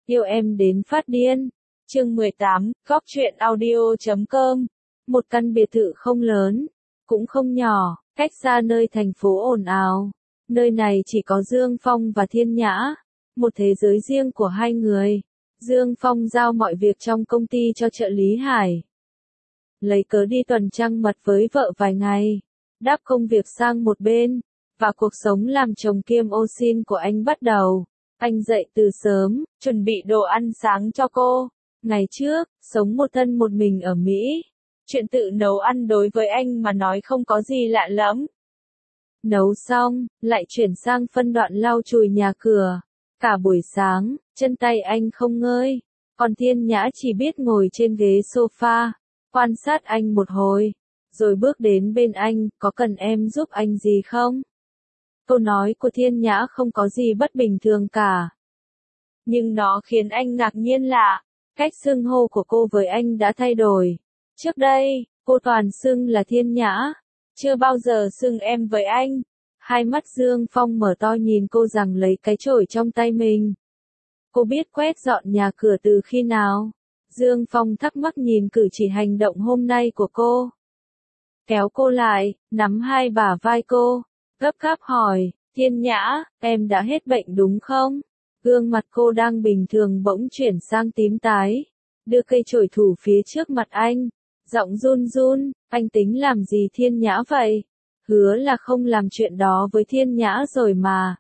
Yêu em đến phát điên. Chương 18, Góc truyện audio.com. Một căn biệt thự không lớn, cũng không nhỏ, cách xa nơi thành phố ồn ào. Nơi này chỉ có Dương Phong và Thiên Nhã, một thế giới riêng của hai người. Dương Phong giao mọi việc trong công ty cho trợ lý Hải. Lấy cớ đi tuần trăng mật với vợ vài ngày, đáp công việc sang một bên, và cuộc sống làm chồng kiêm ô sin của anh bắt đầu. Anh dậy từ sớm, chuẩn bị đồ ăn sáng cho cô. Ngày trước, sống một thân một mình ở Mỹ. Chuyện tự nấu ăn đối với anh mà nói không có gì lạ lắm. Nấu xong, lại chuyển sang phân đoạn lau chùi nhà cửa. Cả buổi sáng, chân tay anh không ngơi. Còn Thiên Nhã chỉ biết ngồi trên ghế sofa, quan sát anh một hồi, rồi bước đến bên anh, có cần em giúp anh gì không? Câu nói của Thiên Nhã không có gì bất bình thường cả. Nhưng nó khiến anh ngạc nhiên lạ, cách xưng hô của cô với anh đã thay đổi. Trước đây, cô toàn xưng là Thiên Nhã, chưa bao giờ xưng em với anh. Hai mắt Dương Phong mở to nhìn cô rằng lấy cái chổi trong tay mình. Cô biết quét dọn nhà cửa từ khi nào? Dương Phong thắc mắc nhìn cử chỉ hành động hôm nay của cô. Kéo cô lại, nắm hai bả vai cô, gấp gáp hỏi, Thiên Nhã, em đã hết bệnh đúng không? Gương mặt cô đang bình thường bỗng chuyển sang tím tái, đưa cây chổi thủ phía trước mặt anh, giọng run run, anh tính làm gì Thiên Nhã vậy? Hứa là không làm chuyện đó với Thiên Nhã rồi mà.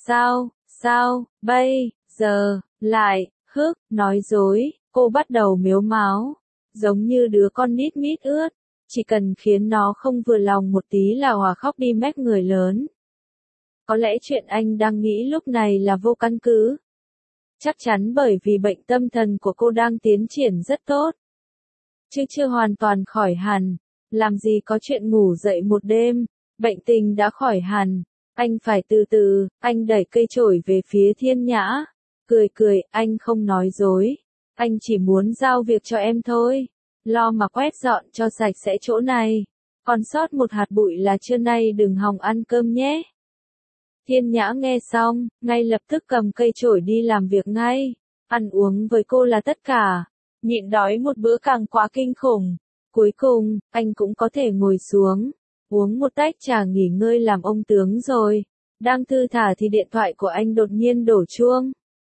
Sao, bây giờ, lại, nói dối, cô bắt đầu mếu máo, giống như đứa con nít mít ướt, chỉ cần khiến nó không vừa lòng một tí là hòa khóc đi mách người lớn. Có lẽ chuyện anh đang nghĩ lúc này là vô căn cứ. Chắc chắn bởi vì bệnh tâm thần của cô đang tiến triển rất tốt. Chứ chưa hoàn toàn khỏi hẳn, làm gì có chuyện ngủ dậy một đêm, bệnh tình đã khỏi hẳn. Anh phải từ từ, anh đẩy cây chổi về phía Thiên Nhã. Cười, anh không nói dối. Anh chỉ muốn giao việc cho em thôi. Lo mà quét dọn cho sạch sẽ chỗ này. Còn sót một hạt bụi là trưa nay đừng hòng ăn cơm nhé. Thiên Nhã nghe xong, ngay lập tức cầm cây chổi đi làm việc ngay. Ăn uống với cô là tất cả. Nhịn đói một bữa càng quá kinh khủng. Cuối cùng, anh cũng có thể ngồi xuống, uống một tách trà nghỉ ngơi làm ông tướng rồi. Đang thư thả thì điện thoại của anh đột nhiên đổ chuông.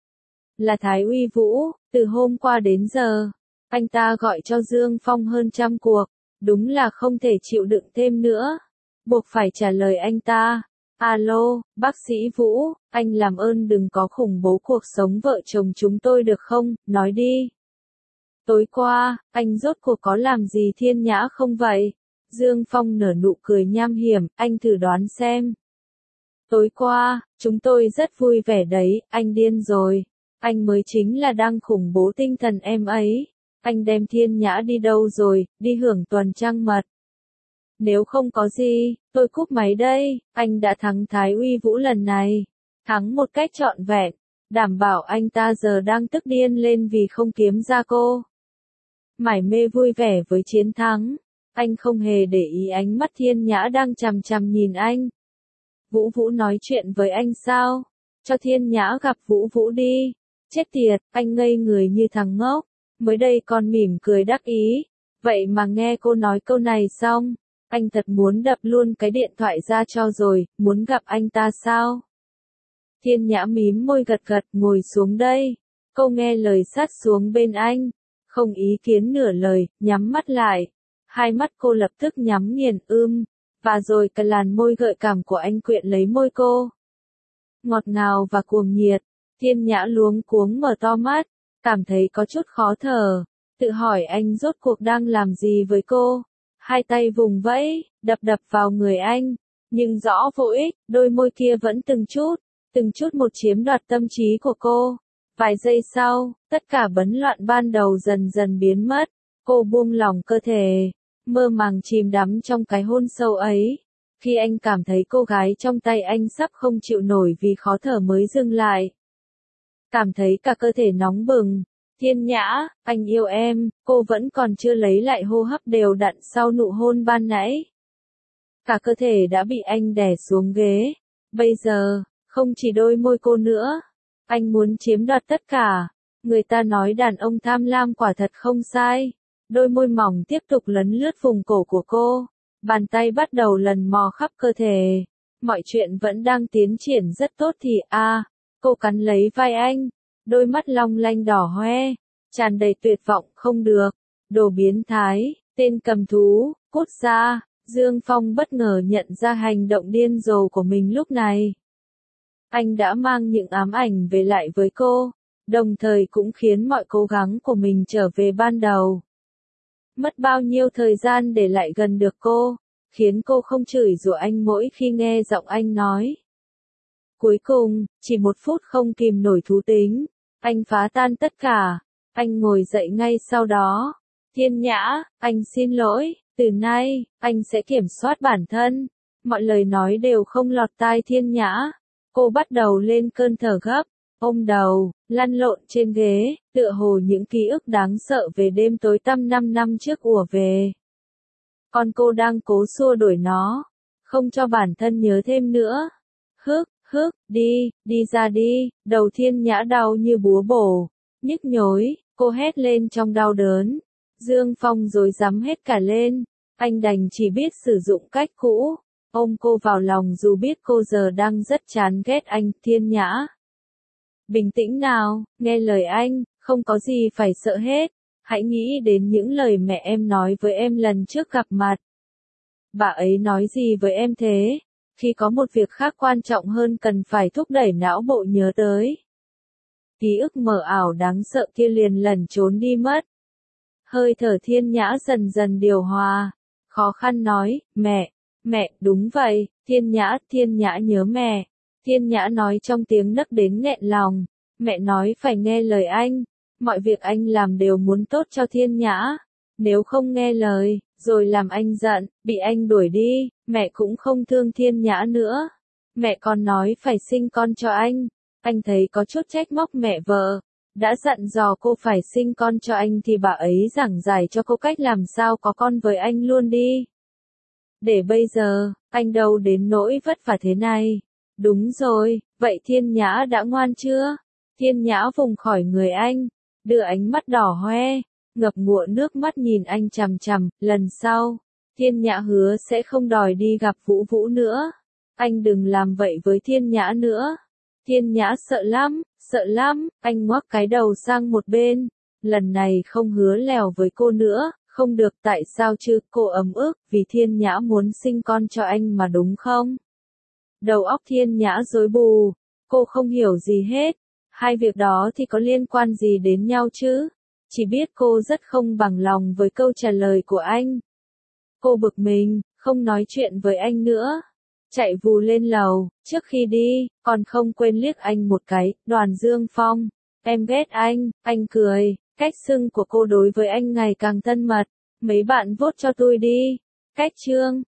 Là Thái Uy Vũ, từ hôm qua đến giờ, anh ta gọi cho Dương Phong hơn 100 cuộc, đúng là không thể chịu đựng thêm nữa. Buộc phải trả lời anh ta. Alo, bác sĩ Vũ, anh làm ơn đừng có khủng bố cuộc sống vợ chồng chúng tôi được không, nói đi. Tối qua, anh rốt cuộc có làm gì Thiên Nhã không vậy? Dương Phong nở nụ cười nham hiểm, anh thử đoán xem. Tối qua, chúng tôi rất vui vẻ đấy, anh điên rồi. Anh mới chính là đang khủng bố tinh thần em ấy. Anh đem Thiên Nhã đi đâu rồi, đi hưởng tuần trăng mật. Nếu không có gì, tôi cúp máy đây, anh đã thắng Thái Uy Vũ lần này. Thắng một cách trọn vẹn, đảm bảo anh ta giờ đang tức điên lên vì không kiếm ra cô. Mải mê vui vẻ với chiến thắng, anh không hề để ý ánh mắt Thiên Nhã đang chằm chằm nhìn anh. Vũ nói chuyện với anh sao? Cho Thiên Nhã gặp Vũ đi. Chết tiệt, anh ngây người như thằng ngốc. Mới đây còn mỉm cười đắc ý. Vậy mà nghe cô nói câu này xong, anh thật muốn đập luôn cái điện thoại ra cho rồi, muốn gặp anh ta sao? Thiên Nhã mím môi gật ngồi xuống đây. Cô nghe lời sát xuống bên anh. Không ý kiến nửa lời, nhắm mắt lại. Hai mắt cô lập tức nhắm nghiền và rồi cái làn môi gợi cảm của anh quyện lấy môi cô. Ngọt ngào và cuồng nhiệt, Thiên Nhã luống cuống mở to mắt, cảm thấy có chút khó thở, tự hỏi anh rốt cuộc đang làm gì với cô. Hai tay vùng vẫy, đập vào người anh, nhưng rõ vô ích, đôi môi kia vẫn từng chút một chiếm đoạt tâm trí của cô. Vài giây sau, tất cả bấn loạn ban đầu dần dần biến mất, cô buông lỏng cơ thể, mơ màng chìm đắm trong cái hôn sâu ấy. Khi anh cảm thấy cô gái trong tay anh sắp không chịu nổi vì khó thở mới dừng lại. Cảm thấy cả cơ thể nóng bừng. Thiên Nhã, anh yêu em, cô vẫn còn chưa lấy lại hô hấp đều đặn sau nụ hôn ban nãy. Cả cơ thể đã bị anh đè xuống ghế. Bây giờ, không chỉ đôi môi cô nữa. Anh muốn chiếm đoạt tất cả. Người ta nói đàn ông tham lam quả thật không sai. Đôi môi mỏng tiếp tục lấn lướt vùng cổ của cô. Bàn tay bắt đầu lần mò khắp cơ thể. Mọi chuyện vẫn đang tiến triển rất tốt thì cô cắn lấy vai anh. Đôi mắt long lanh đỏ hoe. Tràn đầy tuyệt vọng không được. Đồ biến thái, tên cầm thú, cút ra. Dương Phong bất ngờ nhận ra hành động điên rồ của mình lúc này. Anh đã mang những ám ảnh về lại với cô, đồng thời cũng khiến mọi cố gắng của mình trở về ban đầu. Mất bao nhiêu thời gian để lại gần được cô, khiến cô không chửi rủa anh mỗi khi nghe giọng anh nói. Cuối cùng, chỉ 1 phút không kìm nổi thú tính, anh phá tan tất cả, anh ngồi dậy ngay sau đó. Thiên Nhã, anh xin lỗi, từ nay, anh sẽ kiểm soát bản thân. Mọi lời nói đều không lọt tai Thiên Nhã. Cô bắt đầu lên cơn thở gấp, ôm đầu, lăn lộn trên ghế, tựa hồ những ký ức đáng sợ về đêm tối tăm 5 năm trước ùa về. Còn cô đang cố xua đuổi nó, không cho bản thân nhớ thêm nữa. Đi ra đi, đầu Thiên Nhã đau như búa bổ, nhức nhối, cô hét lên trong đau đớn. Dương Phong rối rắm hết cả lên, anh đành chỉ biết sử dụng cách cũ. Ôm cô vào lòng dù biết cô giờ đang rất chán ghét anh. Thiên Nhã, bình tĩnh nào, nghe lời anh, không có gì phải sợ hết. Hãy nghĩ đến những lời mẹ em nói với em lần trước gặp mặt. Bà ấy nói gì với em thế? Khi có một việc khác quan trọng hơn cần phải thúc đẩy não bộ nhớ tới. Ký ức mờ ảo đáng sợ kia liền lẩn trốn đi mất. Hơi thở Thiên Nhã dần dần điều hòa, khó khăn nói, mẹ, đúng vậy, Thiên Nhã nhớ mẹ. Thiên Nhã nói trong tiếng nấc đến nghẹn lòng, mẹ nói phải nghe lời anh, mọi việc anh làm đều muốn tốt cho Thiên Nhã. Nếu không nghe lời, rồi làm anh giận, bị anh đuổi đi, mẹ cũng không thương Thiên Nhã nữa. Mẹ còn nói phải sinh con cho anh thấy có chút trách móc mẹ vợ. Đã dặn dò cô phải sinh con cho anh thì bà ấy giảng giải cho cô cách làm sao có con với anh luôn đi. Để bây giờ, anh đâu đến nỗi vất vả thế này. Đúng rồi, vậy Thiên Nhã đã ngoan chưa? Thiên Nhã vùng khỏi người anh, đưa ánh mắt đỏ hoe, ngập ngụa nước mắt nhìn anh chằm chằm. Lần sau, Thiên Nhã hứa sẽ không đòi đi gặp Vũ Vũ nữa. Anh đừng làm vậy với Thiên Nhã nữa. Thiên Nhã sợ lắm, anh ngoắc cái đầu sang một bên. Lần này không hứa lèo với cô nữa. Không được, tại sao chứ? Cô ấm ức vì Thiên Nhã muốn sinh con cho anh mà đúng không? Đầu óc Thiên Nhã rối bù, cô không hiểu gì hết. Hai việc đó thì có liên quan gì đến nhau chứ? Chỉ biết cô rất không bằng lòng với câu trả lời của anh. Cô bực mình, không nói chuyện với anh nữa. Chạy vù lên lầu, trước khi đi, còn không quên liếc anh một cái. Đoàn Dương Phong, em ghét anh cười. Cách xưng của cô đối với anh ngày càng thân mật. Mấy bạn vote cho tôi đi. Cách chương